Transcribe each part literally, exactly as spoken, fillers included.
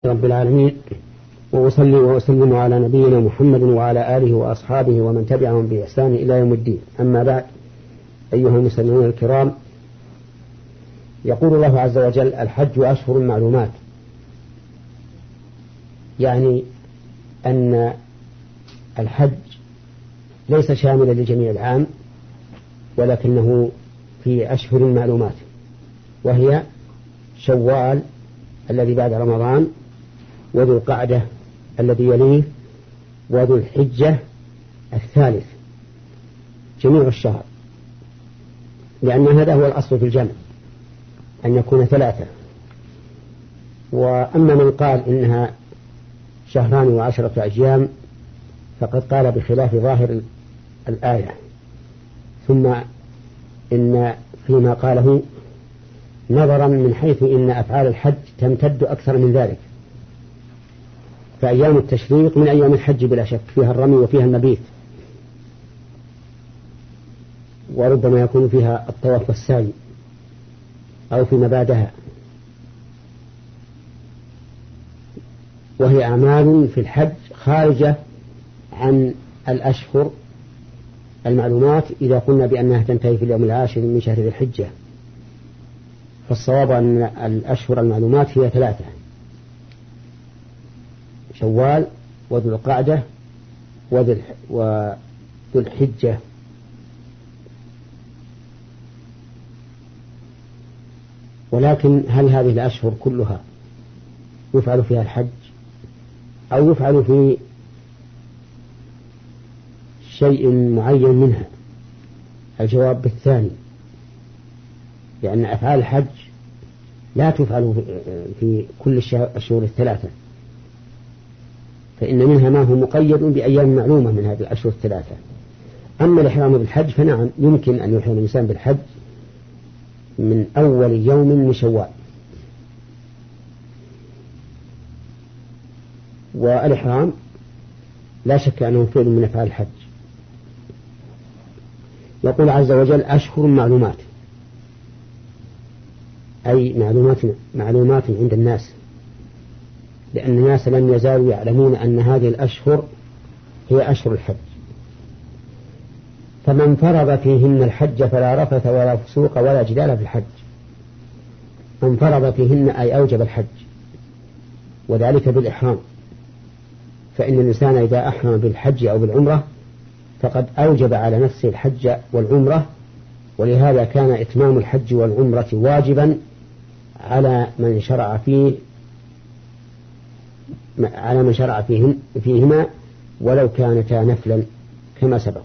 رب العالمين، وأصلي وأسلم على نبينا محمد وعلى آله وأصحابه ومن تبعهم بإحسان إلى يوم الدين. أما بعد، أيها المسلمون الكرام، يقول الله عز وجل: الحج أشهر معلومات، يعني أن الحج ليس شاملا لجميع العام، ولكنه في أشهر معلومات، وهي شوال الذي بعد رمضان، وذو القعدة الذي يليه، وذو الحجة الثالث، جميع الشهر، لأن هذا هو الأصل في الجمع، أن يكون ثلاثة. وأما من قال إنها شهران وعشرة أيام فقد قال بخلاف ظاهر الآية. ثم إن فيما قاله نظرا من حيث إن أفعال الحج تمتد أكثر من ذلك، فأيام التشريق من أيام الحج بلا شك، فيها الرمي وفيها المبيت، وربما يكون فيها الطواف والسعي أو فيما بعدها، وهي أعمال في الحج خارجة عن الأشهر المعلومات إذا قلنا بأنها تنتهي في اليوم العاشر من شهر ذي الحجة. فالصواب أن الأشهر المعلومات هي ثلاثة: شوال وذو القعدة وذو الحجة. ولكن هل هذه الأشهر كلها يفعل فيها الحج أو يفعل في شيء معين منها؟ الجواب بالثاني، لأن أفعال الحج لا تفعل في كل الشهور الثلاثة، فإن منها ما هو مقيد بأيام معلومة من هذه الأشهر الثلاثة. أما الإحرام بالحج فنعم، يمكن أن يحرم الإنسان بالحج من أول يوم من شوال. والإحرام لا شك أنه فعل من أفعال الحج. يقول عز وجل: أشهر معلومات، أي معلومات معلومات عند الناس، لأن الناس لم يزالوا يعلمون أن هذه الأشهر هي أشهر الحج. فمن فرض فيهن الحج فلا رفث ولا فسوق ولا جدال في الحج. من فرض فيهن أي أوجب الحج، وذلك بالإحرام، فإن الإنسان إذا أحرم بالحج أو بالعمرة فقد أوجب على نفسه الحج والعمرة، ولهذا كان إتمام الحج والعمرة واجبا على من شرع فيه على من شرع فيهن فيهما ولو كانتا نفلا كما سبق.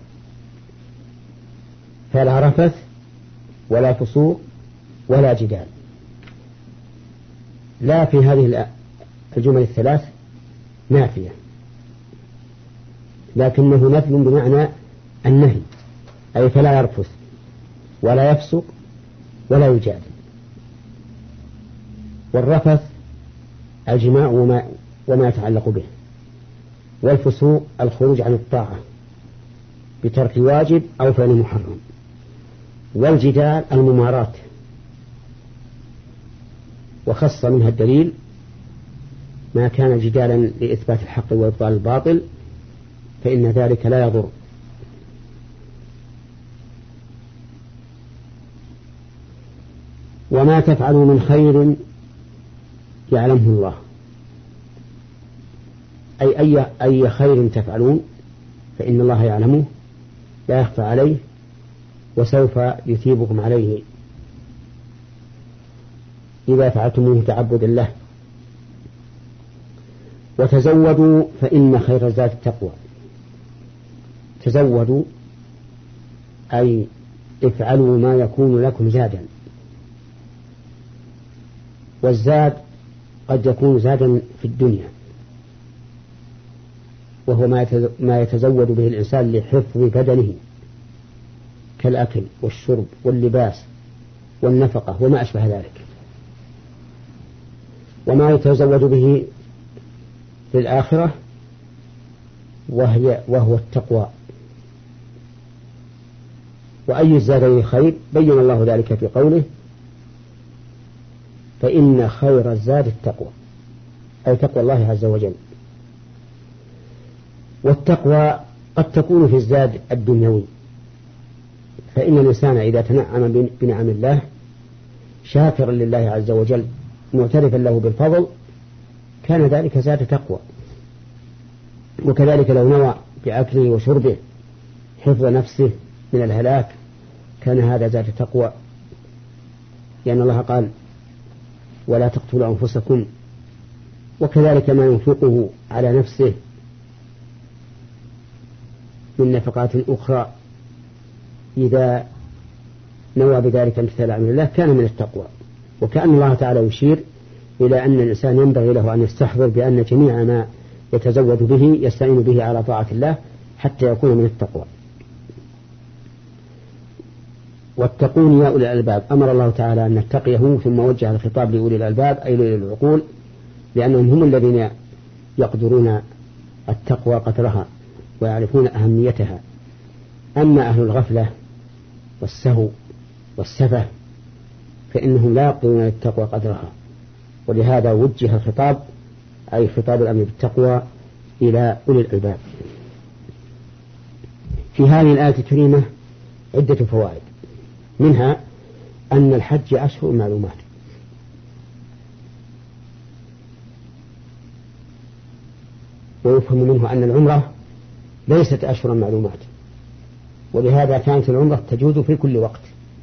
فلا رفث ولا فسوق ولا جدال، لا في هذه الجمل الثلاث نافية، لكنه نفي بمعنى النهي، أي فلا يرفث ولا يفسق ولا يجادل. والرفث الجماع وما, وما يتعلق به، والفسوق الخروج عن الطاعة بترك واجب أو فعل محرم، والجدال المماراة، وخص منها الدليل ما كان جدالا لإثبات الحق وإبطال الباطل فإن ذلك لا يضر. وما تفعلوا من خير يعلمه الله، أي أي أي خير تفعلون فإن الله يعلمه لا يخفى عليه، وسوف يثيبكم عليه إذا فعلتموه تعبدا له. وتزودوا فإن خير الزاد التقوى. تزودوا أي افعلوا ما يكون لكم زادا، والزاد قد يكون زادا في الدنيا، وهو ما يتزود به الإنسان لحفظ بدنه كالأكل والشرب واللباس والنفقة وما أشبه ذلك. وما يتزود به في الآخرة وهي وهو التقوى. وأي الزادين خير بين الله ذلك في قوله: فإن خير الزاد التقوى. أي تقوى الله عز وجل. والتقوى قد تكون في الزاد الدنيوي، فإن الإنسان إذا تنعم بنعم الله شاكرا لله عز وجل معترفا له بالفضل كان ذلك زاد تقوى. وكذلك لو نوى بأكله وشربه حفظ نفسه من الهلاك كان هذا زاد تقوى، لأن الله قال ولا تقتلوا أنفسكم. وكذلك ما ينفقه على نفسه من نفقات أخرى إذا نوى بذلك امتثال أمر الله كان من التقوى. وكأن الله تعالى يشير إلى أن الإنسان ينبغي له أن يستحضر بأن جميع ما يتزود به يستعين به على طاعة الله حتى يكون من التقوى. واتقون يا أولي الألباب، أمر الله تعالى أن نتقيه ثم وجه الخطاب لأولي الألباب أي لأولي العقول، لأنهم هم الذين يقدرون التقوى قدرها ويعرفون أهميتها. أما أهل الغفلة والسهو والسفه فإنهم لا يقدرون التقوى قدرها، ولهذا وجه الخطاب أي خطاب الأمر بالتقوى إلى أولي الألباب. في هذه الآية الكريمة عدة فوائد، منها أن الحج أشهر معلومات، ويفهم منه أن العمرة ليست أشهر معلومات، ولهذا كانت العمرة تجوز في كل وقت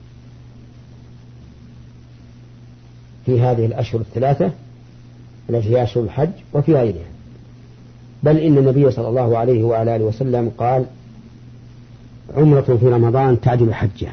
في هذه الأشهر الثلاثة التي هي أشهر الحج وفي غيرها. بل إن النبي صلى الله عليه وعلى آله وسلم قال عمرة في رمضان تعدل حجة.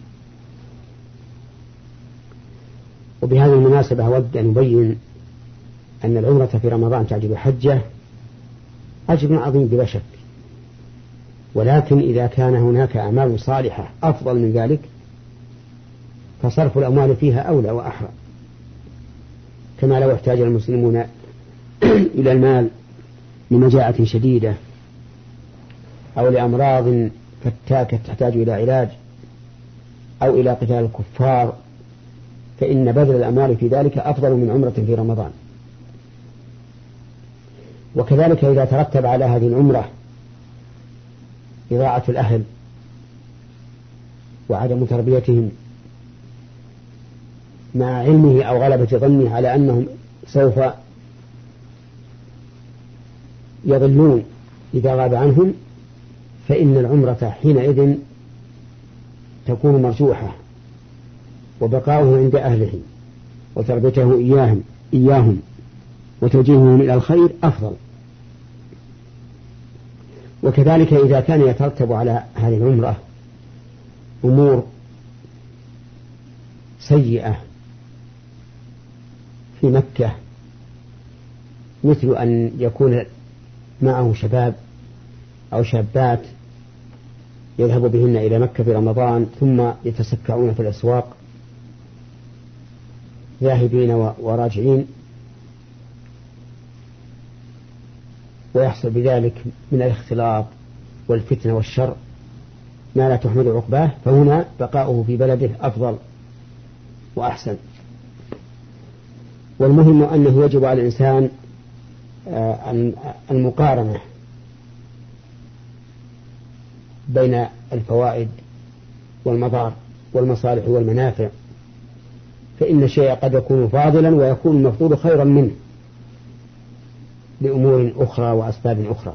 وبهذه المناسبة أود أن أبين أن العمرة في رمضان تعدل حجة أجر عظيم بلا شك، ولكن إذا كان هناك أعمال صالحة أفضل من ذلك فصرف الأموال فيها أولى وأحرى، كما لو احتاج المسلمون إلى المال لمجاعة شديدة أو لأمراض فتاكة تحتاج إلى علاج أو إلى قتال الكفار، فإن بذل الأموال في ذلك أفضل من عمرة في رمضان. وكذلك إذا ترتب على هذه العمرة إضاعة الأهل وعدم تربيتهم مع علمه أو غلبة ظنه على أنهم سوف يضلون إذا غاب عنهم، فإن العمرة حينئذ تكون مرجوحة، وبقاؤه عند أهله وتربيته إياهم, إياهم وتوجيههم إلى الخير أفضل. وكذلك إذا كان يترتب على هذه العمرة أمور سيئة في مكة، مثل أن يكون معه شباب أو شابات يذهب بهن إلى مكة في رمضان ثم يتسكعون في الأسواق ذاهبين وراجعين، ويحصل بذلك من الاختلاط والفتنة والشر ما لا تحمد عقباه، فهنا بقاؤه في بلده أفضل وأحسن. والمهم أنه يجب على الإنسان المقارنة بين الفوائد والمضار والمصالح والمنافع، فإن الشيء قد يكون فاضلا ويكون المفضول خيرا منه لأمور أخرى وأسباب أخرى.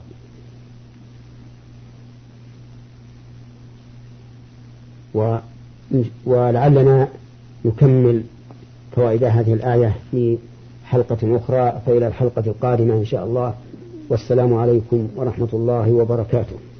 ولعلنا نكمل فوائد هذه الآية في حلقة أخرى، فإلى الحلقة القادمة إن شاء الله، والسلام عليكم ورحمة الله وبركاته.